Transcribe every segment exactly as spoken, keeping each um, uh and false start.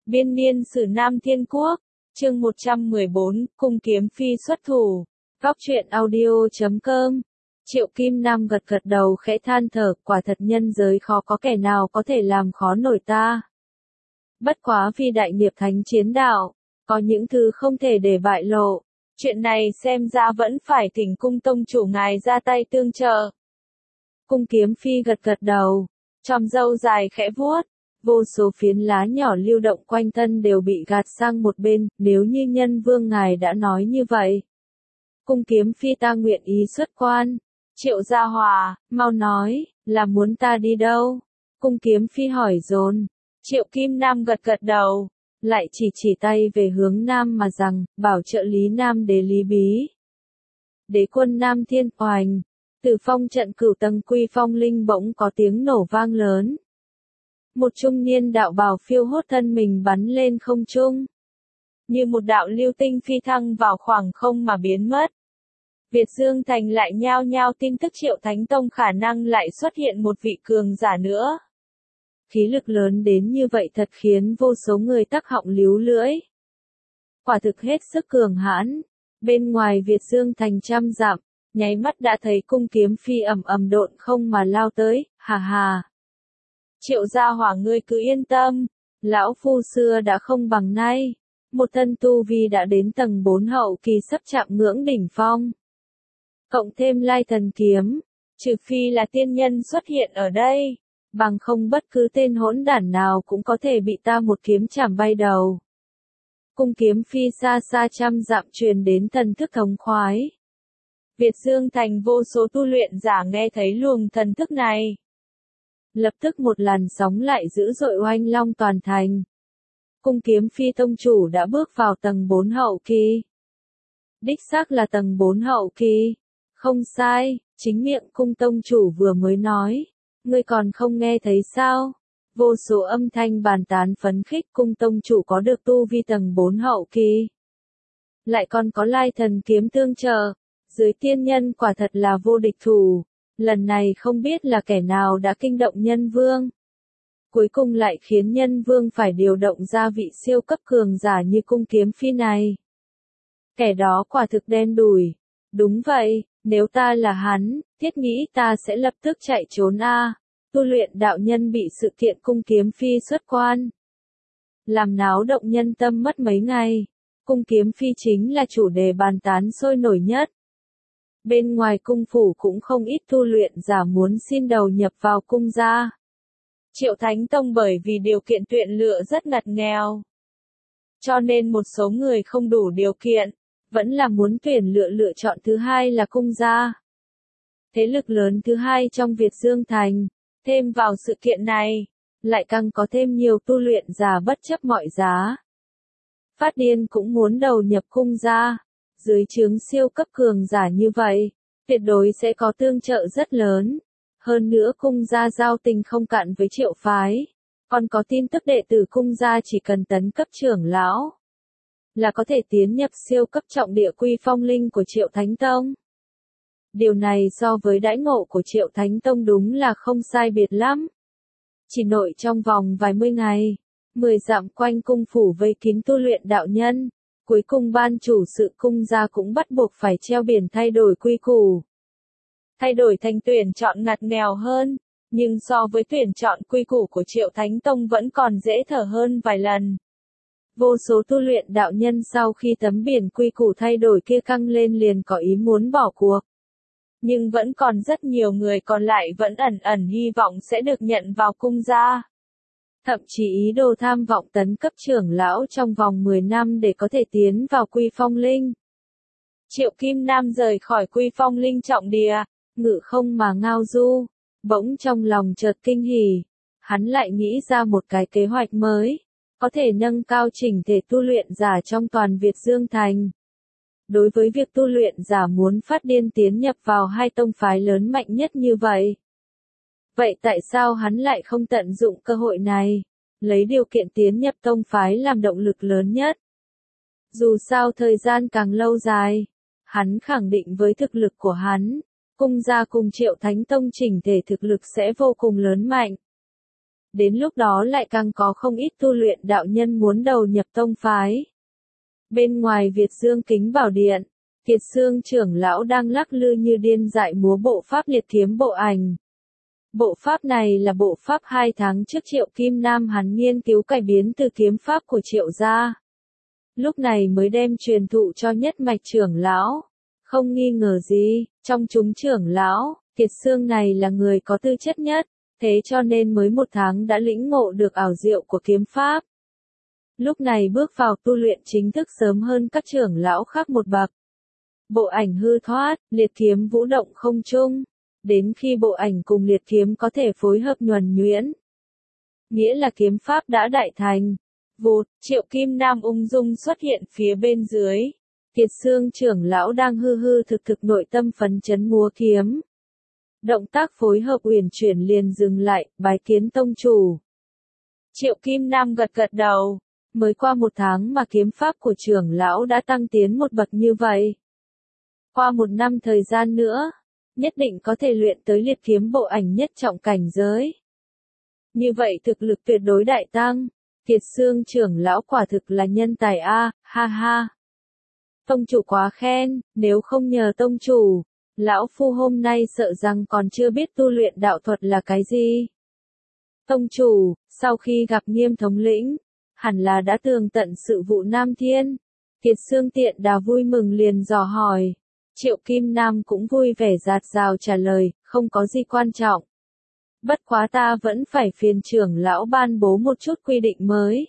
Biên niên sử Nam Thiên Quốc, chương một trăm mười bốn, Cung Kiếm Phi xuất thủ. Góc truyện audio chấm com. Triệu Kim Nam gật gật đầu khẽ than thở, quả thật nhân giới khó có kẻ nào có thể làm khó nổi ta. Bất quá vì đại nghiệp thánh chiến đạo, có những thứ không thể để bại lộ. Chuyện này xem ra vẫn phải thỉnh cung tông chủ ngài ra tay tương trợ. Cung Kiếm Phi gật gật đầu, chòm râu dài khẽ vuốt. Vô số phiến lá nhỏ lưu động quanh thân đều bị gạt sang một bên, nếu như nhân vương ngài đã nói như vậy. Cung Kiếm Phi ta nguyện ý xuất quan. Triệu Gia Hòa, mau nói, là muốn ta đi đâu? Cung Kiếm Phi hỏi dồn. Triệu Kim Nam gật gật đầu, lại chỉ chỉ tay về hướng Nam mà rằng, bảo trợ Lý Nam đế Lý Bí. Đế quân Nam Thiên oành, từ phong trận cửu tầng Quy Phong Linh bỗng có tiếng nổ vang lớn. Một trung niên đạo bào phiêu hốt thân mình bắn lên không trung. Như một đạo lưu tinh phi thăng vào khoảng không mà biến mất. Việt Dương Thành lại nhao nhao tin tức Triệu Thánh Tông khả năng lại xuất hiện một vị cường giả nữa. Khí lực lớn đến như vậy thật khiến vô số người tắc họng líu lưỡi. Quả thực hết sức cường hãn. Bên ngoài Việt Dương Thành trăm dặm, nháy mắt đã thấy Cung Kiếm Phi ầm ầm độn không mà lao tới, hà hà. Triệu Gia Hỏa ngươi cứ yên tâm, lão phu xưa đã không bằng nay, một thân tu vi đã đến tầng bốn hậu kỳ sắp chạm ngưỡng đỉnh phong. Cộng thêm lai thần kiếm, trừ phi là tiên nhân xuất hiện ở đây, bằng không bất cứ tên hỗn đản nào cũng có thể bị ta một kiếm chảm bay đầu. Cung Kiếm Phi xa xa trăm dặm truyền đến thần thức thống khoái. Việt Dương Thành vô số tu luyện giả nghe thấy luồng thần thức này. Lập tức một làn sóng lại dữ dội oanh long toàn thành. Cung Kiếm Phi tông chủ đã bước vào tầng bốn hậu kỳ. Đích xác là tầng bốn hậu kỳ. Không sai, chính miệng cung tông chủ vừa mới nói. Ngươi còn không nghe thấy sao? Vô số âm thanh bàn tán phấn khích cung tông chủ có được tu vi tầng bốn hậu kỳ. Lại còn có lai thần kiếm tương trợ. Dưới tiên nhân quả thật là vô địch thủ. Lần này không biết là kẻ nào đã kinh động nhân vương. Cuối cùng lại khiến nhân vương phải điều động ra vị siêu cấp cường giả như Cung Kiếm Phi này. Kẻ đó quả thực đen đủi. Đúng vậy, nếu ta là hắn, thiết nghĩ ta sẽ lập tức chạy trốn a. Tu luyện đạo nhân bị sự kiện Cung Kiếm Phi xuất quan. Làm náo động nhân tâm mất mấy ngày. Cung Kiếm Phi chính là chủ đề bàn tán sôi nổi nhất. Bên ngoài cung phủ cũng không ít tu luyện giả muốn xin đầu nhập vào cung gia. Triệu Thánh Tông bởi vì điều kiện tuyển lựa rất ngặt nghèo. Cho nên một số người không đủ điều kiện, vẫn là muốn tuyển lựa lựa chọn thứ hai là cung gia. Thế lực lớn thứ hai trong Việt Dương Thành, thêm vào sự kiện này, lại càng có thêm nhiều tu luyện giả bất chấp mọi giá. Phát điên cũng muốn đầu nhập cung gia. Dưới trướng siêu cấp cường giả như vậy, tuyệt đối sẽ có tương trợ rất lớn. Hơn nữa cung gia giao tình không cạn với Triệu phái. Còn có tin tức đệ tử cung gia chỉ cần tấn cấp trưởng lão, là có thể tiến nhập siêu cấp trọng địa Quy Phong Linh của Triệu Thánh Tông. Điều này so với đãi ngộ của Triệu Thánh Tông đúng là không sai biệt lắm. Chỉ nội trong vòng vài mươi ngày, mười dặm quanh cung phủ vây kín tu luyện đạo nhân. Cuối cùng ban chủ sự cung gia cũng bắt buộc phải treo biển thay đổi quy củ. Thay đổi thành tuyển chọn ngặt nghèo hơn, nhưng so với tuyển chọn quy củ của Triệu Thánh Tông vẫn còn dễ thở hơn vài lần. Vô số tu luyện đạo nhân sau khi tấm biển quy củ thay đổi kia căng lên liền có ý muốn bỏ cuộc. Nhưng vẫn còn rất nhiều người còn lại vẫn ẩn ẩn hy vọng sẽ được nhận vào cung gia. Thậm chí ý đồ tham vọng tấn cấp trưởng lão trong vòng mười năm để có thể tiến vào Quy Phong Linh. Triệu Kim Nam rời khỏi Quy Phong Linh trọng địa, ngự không mà ngao du, bỗng trong lòng chợt kinh hỉ. Hắn lại nghĩ ra một cái kế hoạch mới, có thể nâng cao trình thể tu luyện giả trong toàn Việt Dương Thành. Đối với việc tu luyện giả muốn phát điên tiến nhập vào hai tông phái lớn mạnh nhất như vậy. Vậy tại sao hắn lại không tận dụng cơ hội này, lấy điều kiện tiến nhập tông phái làm động lực lớn nhất? Dù sao thời gian càng lâu dài, hắn khẳng định với thực lực của hắn, cung gia cùng Triệu Thánh Tông chỉnh thể thực lực sẽ vô cùng lớn mạnh. Đến lúc đó lại càng có không ít tu luyện đạo nhân muốn đầu nhập tông phái. Bên ngoài Việt Dương Kính Bảo Điện, Kiệt Xương trưởng lão đang lắc lư như điên dại múa bộ pháp liệt kiếm bộ ảnh. Bộ pháp này là bộ pháp hai tháng trước Triệu Kim Nam hắn nghiên cứu cải biến từ kiếm pháp của Triệu gia. Lúc này mới đem truyền thụ cho nhất mạch trưởng lão. Không nghi ngờ gì, trong chúng trưởng lão, Kiệt Xương này là người có tư chất nhất, thế cho nên mới một tháng đã lĩnh ngộ được ảo diệu của kiếm pháp. Lúc này bước vào tu luyện chính thức sớm hơn các trưởng lão khác một bậc. Bộ ảnh hư thoát, liệt kiếm vũ động không trung, đến khi bộ ảnh cùng liệt kiếm có thể phối hợp nhuần nhuyễn. Nghĩa là kiếm pháp đã đại thành. Vụt, Triệu Kim Nam ung dung xuất hiện phía bên dưới. Kiệt Xương trưởng lão đang hư hư thực thực nội tâm phấn chấn múa kiếm. Động tác phối hợp uyển chuyển liền dừng lại, bái kiến tông chủ. Triệu Kim Nam gật gật đầu. Mới qua một tháng mà kiếm pháp của trưởng lão đã tăng tiến một bậc như vậy. Qua một năm thời gian nữa, nhất định có thể luyện tới liệt kiếm bộ ảnh nhất trọng cảnh giới. Như vậy thực lực tuyệt đối đại tăng. Kiệt Xương trưởng lão quả thực là nhân tài a, ha ha. Tông chủ quá khen, nếu không nhờ tông chủ, lão phu hôm nay sợ rằng còn chưa biết tu luyện đạo thuật là cái gì. Tông chủ, sau khi gặp Nghiêm thống lĩnh, hẳn là đã tường tận sự vụ Nam Thiên. Kiệt Xương tiện đà vui mừng liền dò hỏi. Triệu Kim Nam cũng vui vẻ dạt dào trả lời, không có gì quan trọng. Bất quá ta vẫn phải phiền trưởng lão ban bố một chút quy định mới.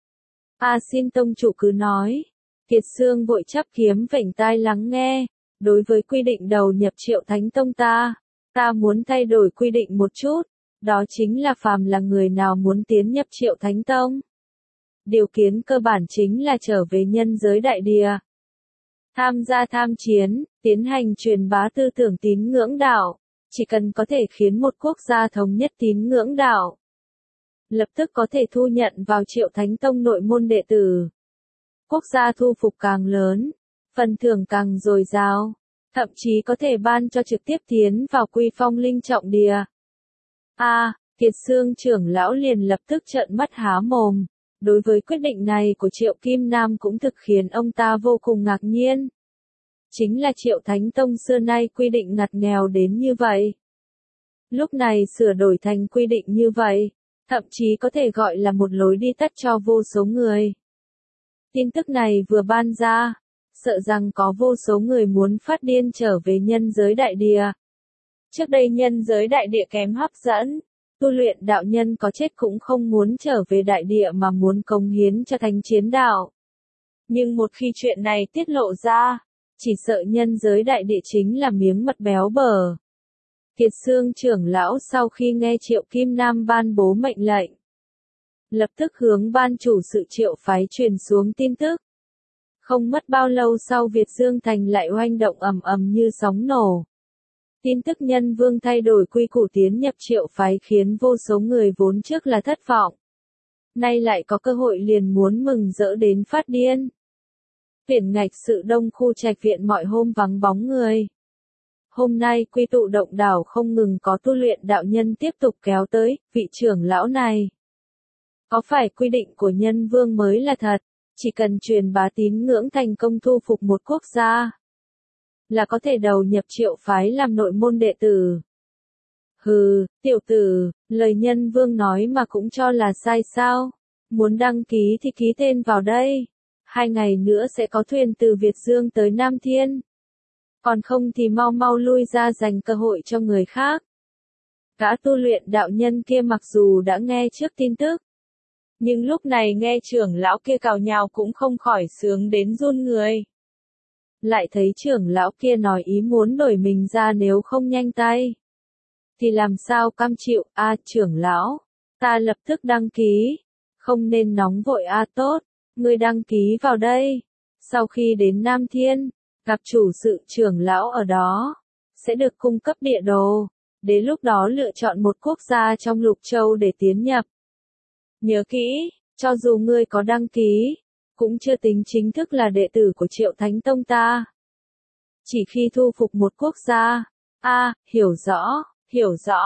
A xin tông chủ cứ nói. Kiệt Xương vội chắp kiếm vểnh tai lắng nghe. Đối với quy định đầu nhập Triệu Thánh Tông ta, ta muốn thay đổi quy định một chút. Đó chính là phàm là người nào muốn tiến nhập Triệu Thánh Tông. Điều kiến cơ bản chính là trở về nhân giới đại địa. Tham gia tham chiến, tiến hành truyền bá tư tưởng tín ngưỡng đạo. Chỉ cần có thể khiến một quốc gia thống nhất tín ngưỡng đạo, lập tức có thể thu nhận vào Triệu Thánh Tông nội môn đệ tử. Quốc gia thu phục càng lớn, phần thưởng càng dồi dào, thậm chí có thể ban cho trực tiếp tiến vào Quy Phong Linh trọng địa. A, à, Kiệt Xương trưởng lão liền lập tức trợn mắt há mồm. Đối với quyết định này của Triệu Kim Nam cũng thực khiến ông ta vô cùng ngạc nhiên. Chính là Triệu Thánh Tông xưa nay quy định ngặt nghèo đến như vậy. Lúc này sửa đổi thành quy định như vậy, thậm chí có thể gọi là một lối đi tắt cho vô số người. Tin tức này vừa ban ra, sợ rằng có vô số người muốn phát điên trở về nhân giới đại địa. Trước đây nhân giới đại địa kém hấp dẫn, tu luyện đạo nhân có chết cũng không muốn trở về đại địa mà muốn cống hiến cho thánh chiến đạo. Nhưng một khi chuyện này tiết lộ ra, chỉ sợ nhân giới đại địa chính là miếng mật béo bở. Kiệt Xương trưởng lão sau khi nghe Triệu Kim Nam ban bố mệnh lệnh, lập tức hướng ban chủ sự Triệu phái truyền xuống tin tức. Không mất bao lâu sau Việt Dương Thành lại oanh động ầm ầm như sóng nổ. Tin tức nhân vương thay đổi quy củ tiến nhập Triệu phái khiến vô số người vốn trước là thất vọng. Nay lại có cơ hội liền muốn mừng rỡ đến phát điên. Tuyển ngạch sự đông khu trạch viện mọi hôm vắng bóng người. Hôm nay quy tụ động đảo không ngừng có tu luyện đạo nhân tiếp tục kéo tới, vị trưởng lão này. Có phải quy định của nhân vương mới là thật, chỉ cần truyền bá tín ngưỡng thành công thu phục một quốc gia, là có thể đầu nhập Triệu phái làm nội môn đệ tử. Hừ, tiểu tử, lời nhân vương nói mà cũng cho là sai sao? Muốn đăng ký thì ký tên vào đây. Hai ngày nữa sẽ có thuyền từ Việt Dương tới Nam Thiên. Còn không thì mau mau lui ra dành cơ hội cho người khác. Gã tu luyện đạo nhân kia mặc dù đã nghe trước tin tức, nhưng lúc này nghe trưởng lão kia cào nhào cũng không khỏi sướng đến run người. Lại thấy trưởng lão kia nói ý muốn đổi mình ra nếu không nhanh tay, thì làm sao cam chịu. A à, trưởng lão, ta lập tức đăng ký. Không nên nóng vội a à, tốt, ngươi đăng ký vào đây. Sau khi đến Nam Thiên, gặp chủ sự trưởng lão ở đó, sẽ được cung cấp địa đồ. Đến lúc đó lựa chọn một quốc gia trong lục châu để tiến nhập. Nhớ kỹ, cho dù ngươi có đăng ký, cũng chưa tính chính thức là đệ tử của Triệu Thánh Tông ta. Chỉ khi thu phục một quốc gia. A, à, hiểu rõ, hiểu rõ.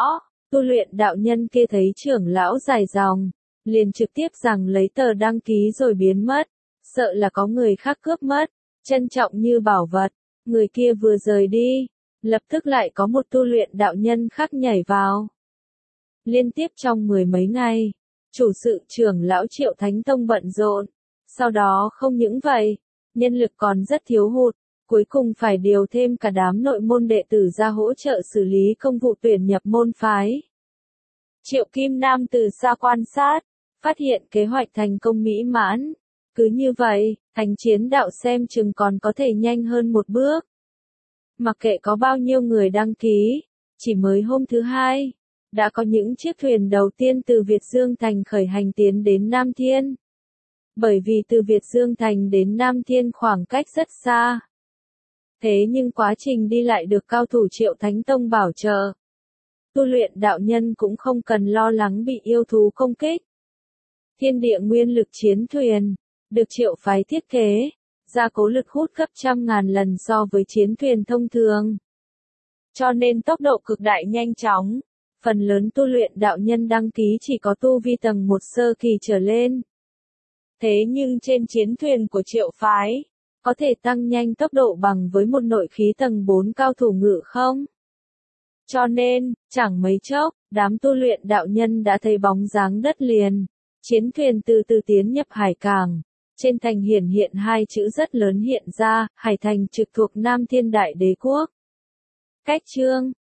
Tu luyện đạo nhân kia thấy trưởng lão dài dòng, liền trực tiếp rằng lấy tờ đăng ký rồi biến mất, sợ là có người khác cướp mất, trân trọng như bảo vật. Người kia vừa rời đi, lập tức lại có một tu luyện đạo nhân khác nhảy vào. Liên tiếp trong mười mấy ngày, chủ sự trưởng lão Triệu Thánh Tông bận rộn, sau đó không những vậy, nhân lực còn rất thiếu hụt, cuối cùng phải điều thêm cả đám nội môn đệ tử ra hỗ trợ xử lý công vụ tuyển nhập môn phái. Triệu Kim Nam từ xa quan sát, phát hiện kế hoạch thành công mỹ mãn. Cứ như vậy, hành chiến đạo xem chừng còn có thể nhanh hơn một bước. Mặc kệ có bao nhiêu người đăng ký, chỉ mới hôm thứ hai, đã có những chiếc thuyền đầu tiên từ Việt Dương Thành khởi hành tiến đến Nam Thiên. Bởi vì từ Việt Dương Thành đến Nam Thiên khoảng cách rất xa. Thế nhưng quá trình đi lại được cao thủ Triệu Thánh Tông bảo trợ. Tu luyện đạo nhân cũng không cần lo lắng bị yêu thú công kích. Thiên địa nguyên lực chiến thuyền, được Triệu phái thiết kế, gia cố lực hút gấp trăm ngàn lần so với chiến thuyền thông thường. Cho nên tốc độ cực đại nhanh chóng, phần lớn tu luyện đạo nhân đăng ký chỉ có tu vi tầng một sơ kỳ trở lên. Thế nhưng trên chiến thuyền của Triệu phái, có thể tăng nhanh tốc độ bằng với một nội khí tầng bốn cao thủ ngự không? Cho nên, chẳng mấy chốc, đám tu luyện đạo nhân đã thấy bóng dáng đất liền. Chiến thuyền từ từ tiến nhập hải cảng. Trên thành hiển hiện hai chữ rất lớn hiện ra, Hải Thành trực thuộc Nam Thiên Đại Đế Quốc. Cách chương